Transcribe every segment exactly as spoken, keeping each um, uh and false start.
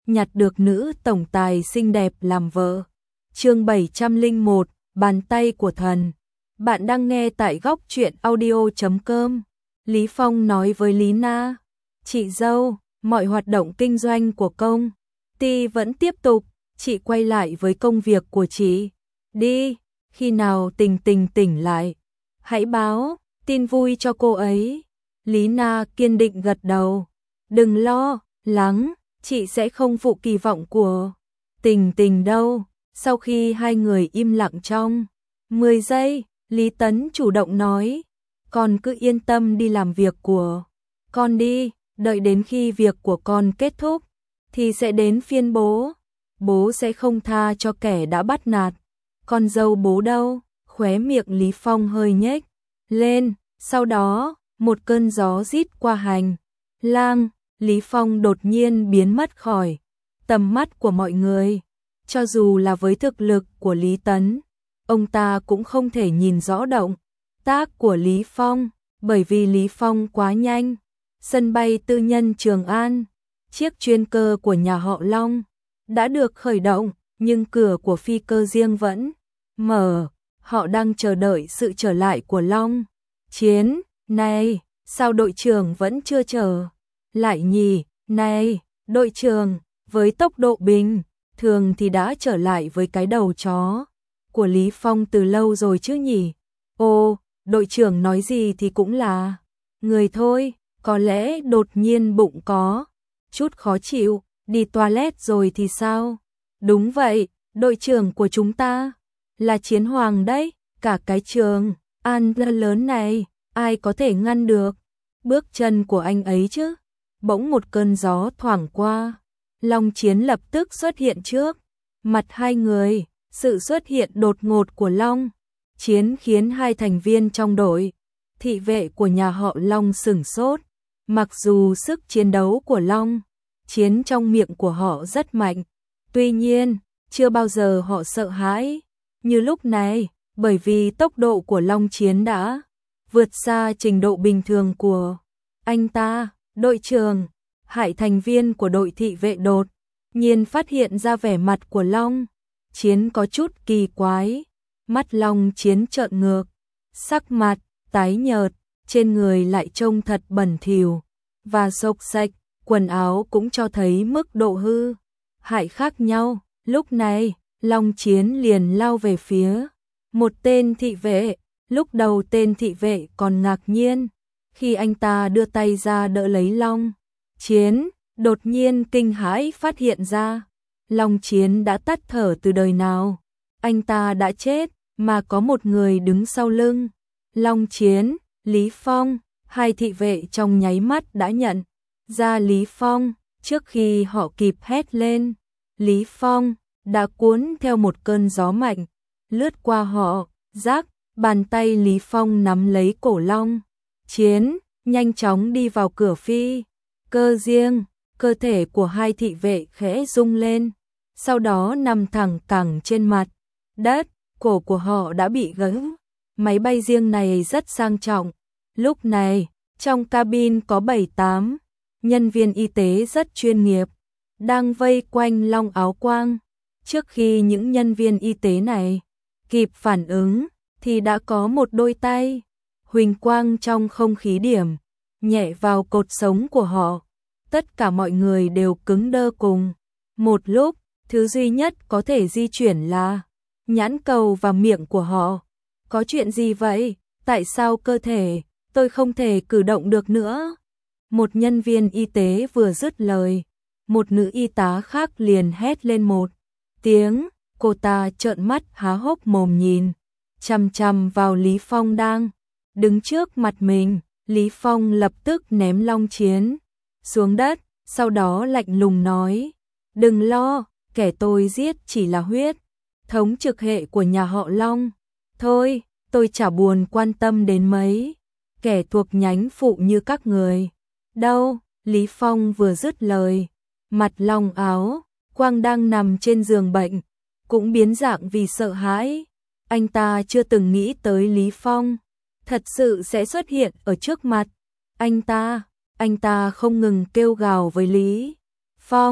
nhặt được nữ tổng tài xinh đẹp làm vợ. Chương bảy trăm lẻ một, bàn tay của thần. Bạn đang nghe tại góc truyện audio chấm com. Lý Phong nói với Lý Na, chị dâu, mọi hoạt động kinh doanh của công ty vẫn tiếp tục, chị quay lại với công việc của chị. Đi, khi nào Tình Tình tỉnh lại, hãy báo tin vui cho cô ấy. Lý Na kiên định gật đầu. Đừng lo lắng, chị sẽ không phụ kỳ vọng của Tình Tình đâu. Sau khi hai người im lặng trong mười giây, Lý Tấn chủ động nói, con cứ yên tâm đi làm việc của con đi, đợi đến khi việc của con kết thúc, thì sẽ đến phiên bố. Bố sẽ không tha cho kẻ đã bắt nạt con dâu bố đâu. Khóe miệng Lý Phong hơi nhếch lên, sau đó, một cơn gió rít qua hành lang, Lý Phong đột nhiên biến mất khỏi tầm mắt của mọi người. Cho dù là với thực lực của Lý Tấn, ông ta cũng không thể nhìn rõ động tác của Lý Phong, bởi vì Lý Phong quá nhanh. Sân bay tư nhân Trường An, chiếc chuyên cơ của nhà họ Long đã được khởi động, nhưng cửa của phi cơ riêng vẫn mở. Họ đang chờ đợi sự trở lại của Long Chiến. Này, sao đội trưởng vẫn chưa trở lại nhỉ? Này, đội trưởng, với tốc độ bình thường thì đã trở lại với cái đầu chó của Lý Phong từ lâu rồi chứ nhỉ? Ô, đội trưởng nói gì thì cũng là người thôi, có lẽ đột nhiên bụng có chút khó chịu, đi toilet rồi thì sao? Đúng vậy, đội trưởng của chúng ta là Chiến Hoàng đấy, cả cái Trường An lớn này, ai có thể ngăn được bước chân của anh ấy chứ? Bỗng một cơn gió thoảng qua, Long Chiến lập tức xuất hiện trước mặt hai người. Sự xuất hiện đột ngột của Long Chiến khiến hai thành viên trong đội thị vệ của nhà họ Long sửng sốt. Mặc dù sức chiến đấu của Long Chiến trong miệng của họ rất mạnh, tuy nhiên, chưa bao giờ họ sợ hãi như lúc này, bởi vì tốc độ của Long Chiến đã vượt xa trình độ bình thường của anh ta. Đội trưởng, hai thành viên của đội thị vệ đột nhiên phát hiện ra vẻ mặt của Long Chiến có chút kỳ quái. Mắt Long Chiến trợn ngược, sắc mặt tái nhợt, trên người lại trông thật bẩn thỉu và xộc xệch, quần áo cũng cho thấy mức độ hư hại khác nhau. Lúc này, Long Chiến liền lao về phía một tên thị vệ. Lúc đầu tên thị vệ còn ngạc nhiên khi anh ta đưa tay ra đỡ lấy Long Chiến, đột nhiên kinh hãi phát hiện ra Long Chiến đã tắt thở từ đời nào. Anh ta đã chết, mà có một người đứng sau lưng Long Chiến, Lý Phong. Hai thị vệ trong nháy mắt đã nhận ra Lý Phong, trước khi họ kịp hét lên. Lý Phong đã cuốn theo một cơn gió mạnh lướt qua họ. Rắc, bàn tay Lý Phong nắm lấy cổ Long Chiến, nhanh chóng đi vào cửa phi cơ riêng. Cơ thể của hai thị vệ khẽ rung lên, sau đó nằm thẳng cẳng trên mặt đất. Cổ của họ đã bị gãy. Máy bay riêng này rất sang trọng. Lúc này, trong cabin có bảy tám nhân viên y tế rất chuyên nghiệp đang vây quanh Long Áo Quang. Trước khi những nhân viên y tế này kịp phản ứng, thì đã có một đôi tay huỳnh quang trong không khí điểm nhẹ vào cột sống của họ. Tất cả mọi người đều cứng đơ cùng một lúc. Thứ duy nhất có thể di chuyển là nhãn cầu và miệng của họ. Có chuyện gì vậy? Tại sao cơ thể tôi không thể cử động được nữa? Một nhân viên y tế vừa dứt lời, một nữ y tá khác liền hét lên một tiếng. Cô ta trợn mắt há hốc mồm nhìn chằm chằm vào Lý Phong đang đứng trước mặt mình. Lý Phong lập tức ném Long Chiến xuống đất, sau đó lạnh lùng nói, đừng lo, kẻ tôi giết chỉ là huyết thống trực hệ của nhà họ Long thôi, tôi chả buồn quan tâm đến mấy kẻ thuộc nhánh phụ như các người đâu. Lý Phong vừa dứt lời, mặt Long Áo Quang đang nằm trên giường bệnh cũng biến dạng vì sợ hãi. Anh ta chưa từng nghĩ tới Lý Phong thật sự sẽ xuất hiện ở trước mặt anh ta. Anh ta không ngừng kêu gào với Lý Phong,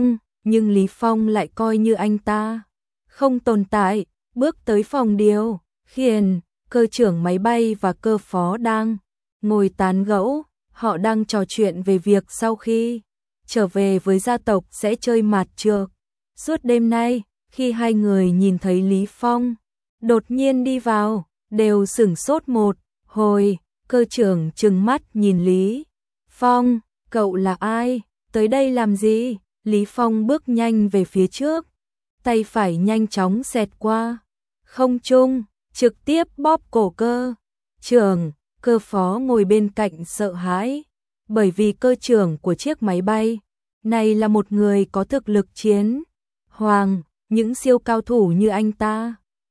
nhưng Lý Phong lại coi như anh ta không tồn tại, bước tới phòng điều khiển, cơ trưởng máy bay và cơ phó đang ngồi tán gẫu, họ đang trò chuyện về việc sau khi trở về với gia tộc sẽ chơi mạt trược. Suốt đêm nay, khi hai người nhìn thấy Lý Phong đột nhiên đi vào, đều sửng sốt một hồi, cơ trưởng trừng mắt nhìn Lý Phong, cậu là ai, tới đây làm gì? Lý Phong bước nhanh về phía trước, tay phải nhanh chóng xẹt qua không trung, trực tiếp bóp cổ cơ trưởng, cơ phó ngồi bên cạnh sợ hãi, bởi vì cơ trưởng của chiếc máy bay này là một người có thực lực chiến hoàng, những siêu cao thủ như anh ta,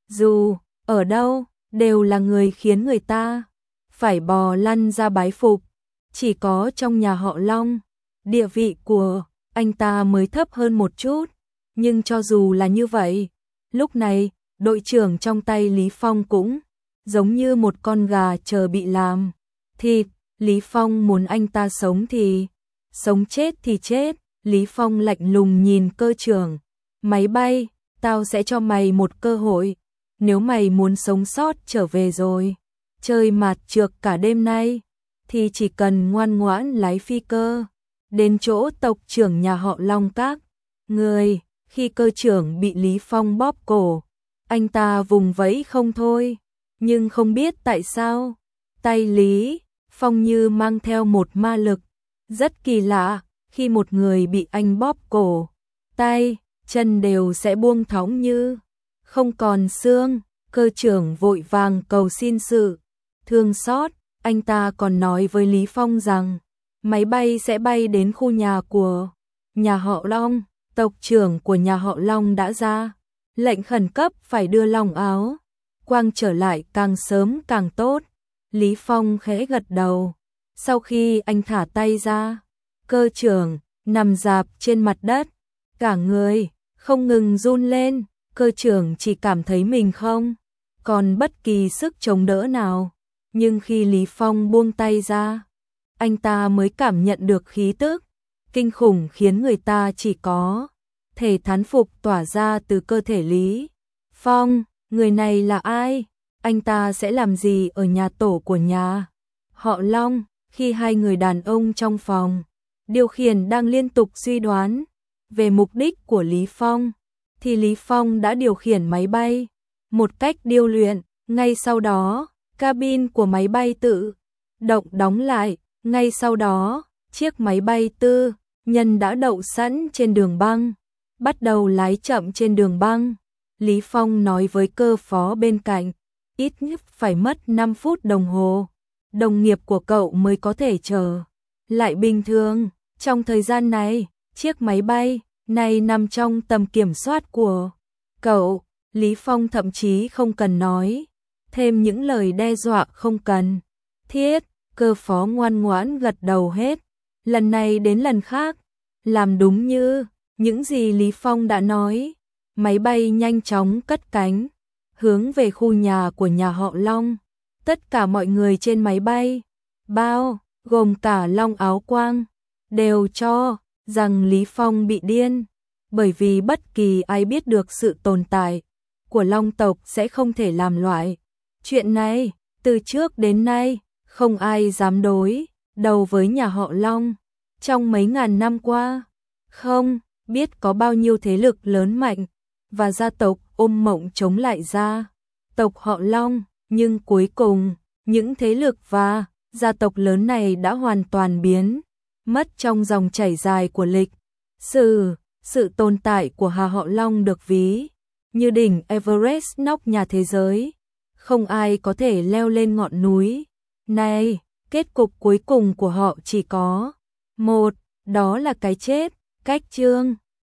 dù ở đâu đều là người khiến người ta phải bò lăn ra bái phục, chỉ có trong nhà họ Long, địa vị của anh ta mới thấp hơn một chút, nhưng cho dù là như vậy, lúc này, đội trưởng trong tay Lý Phong cũng giống như một con gà chờ bị làm thịt. Lý Phong muốn anh ta sống thì sống, chết thì chết. Lý Phong lạnh lùng nhìn cơ trưởng máy bay, tao sẽ cho mày một cơ hội, nếu mày muốn sống sót trở về rồi chơi mạt trược cả đêm nay thì chỉ cần ngoan ngoãn lái phi cơ đến chỗ tộc trưởng nhà họ Long các người. Khi cơ trưởng bị Lý Phong bóp cổ, anh ta vùng vẫy không thôi, nhưng không biết tại sao tay Lý Phong như mang theo một ma lực rất kỳ lạ, khi một người bị anh bóp cổ, tay chân đều sẽ buông thõng như không còn xương. Cơ trưởng vội vàng cầu xin sự thương xót, anh ta còn nói với Lý Phong rằng máy bay sẽ bay đến khu nhà của nhà họ Long, tộc trưởng của nhà họ Long đã ra lệnh khẩn cấp phải đưa Long Áo Quang trở lại càng sớm càng tốt. Lý Phong khẽ gật đầu, sau khi anh thả tay ra, cơ trưởng nằm rạp trên mặt đất, cả người không ngừng run lên, cơ trưởng chỉ cảm thấy mình không còn bất kỳ sức chống đỡ nào, nhưng khi Lý Phong buông tay ra, anh ta mới cảm nhận được khí tức kinh khủng khiến người ta chỉ có thể thán phục tỏa ra từ cơ thể Lý Phong. Người này là ai? Anh ta sẽ làm gì ở nhà tổ của nhà họ Long? Khi hai người đàn ông trong phòng điều khiển đang liên tục suy đoán về mục đích của Lý Phong, thì Lý Phong đã điều khiển máy bay một cách điêu luyện. Ngay sau đó, cabin của máy bay tự động đóng lại. Ngay sau đó, chiếc máy bay tư nhân đã đậu sẵn trên đường băng, bắt đầu lái chậm trên đường băng. Lý Phong nói với cơ phó bên cạnh, ít nhất phải mất năm phút đồng hồ, đồng nghiệp của cậu mới có thể trở lại bình thường. Trong thời gian này, chiếc máy bay này nằm trong tầm kiểm soát của cậu. Lý Phong thậm chí không cần nói thêm những lời đe dọa không cần thiết, cơ phó ngoan ngoãn gật đầu hết, lần này đến lần khác, làm đúng như những gì Lý Phong đã nói. Máy bay nhanh chóng cất cánh, hướng về khu nhà của nhà họ Long. Tất cả mọi người trên máy bay, bao gồm cả Long Áo Quang, đều cho rằng Lý Phong bị điên, bởi vì bất kỳ ai biết được sự tồn tại của Long tộc sẽ không thể làm loại chuyện này. Từ trước đến nay, không ai dám đối đầu với nhà họ Long. Trong mấy ngàn năm qua, không biết có bao nhiêu thế lực lớn mạnh và gia tộc ôm mộng chống lại gia tộc họ Long, nhưng cuối cùng, những thế lực và gia tộc lớn này đã hoàn toàn biến mất trong dòng chảy dài của lịch sử. Sự tồn tại của nhà họ Long được ví như đỉnh Everest nóc nhà thế giới, không ai có thể leo lên ngọn núi này. Kết cục cuối cùng của họ chỉ có một, đó là cái chết. Cách chương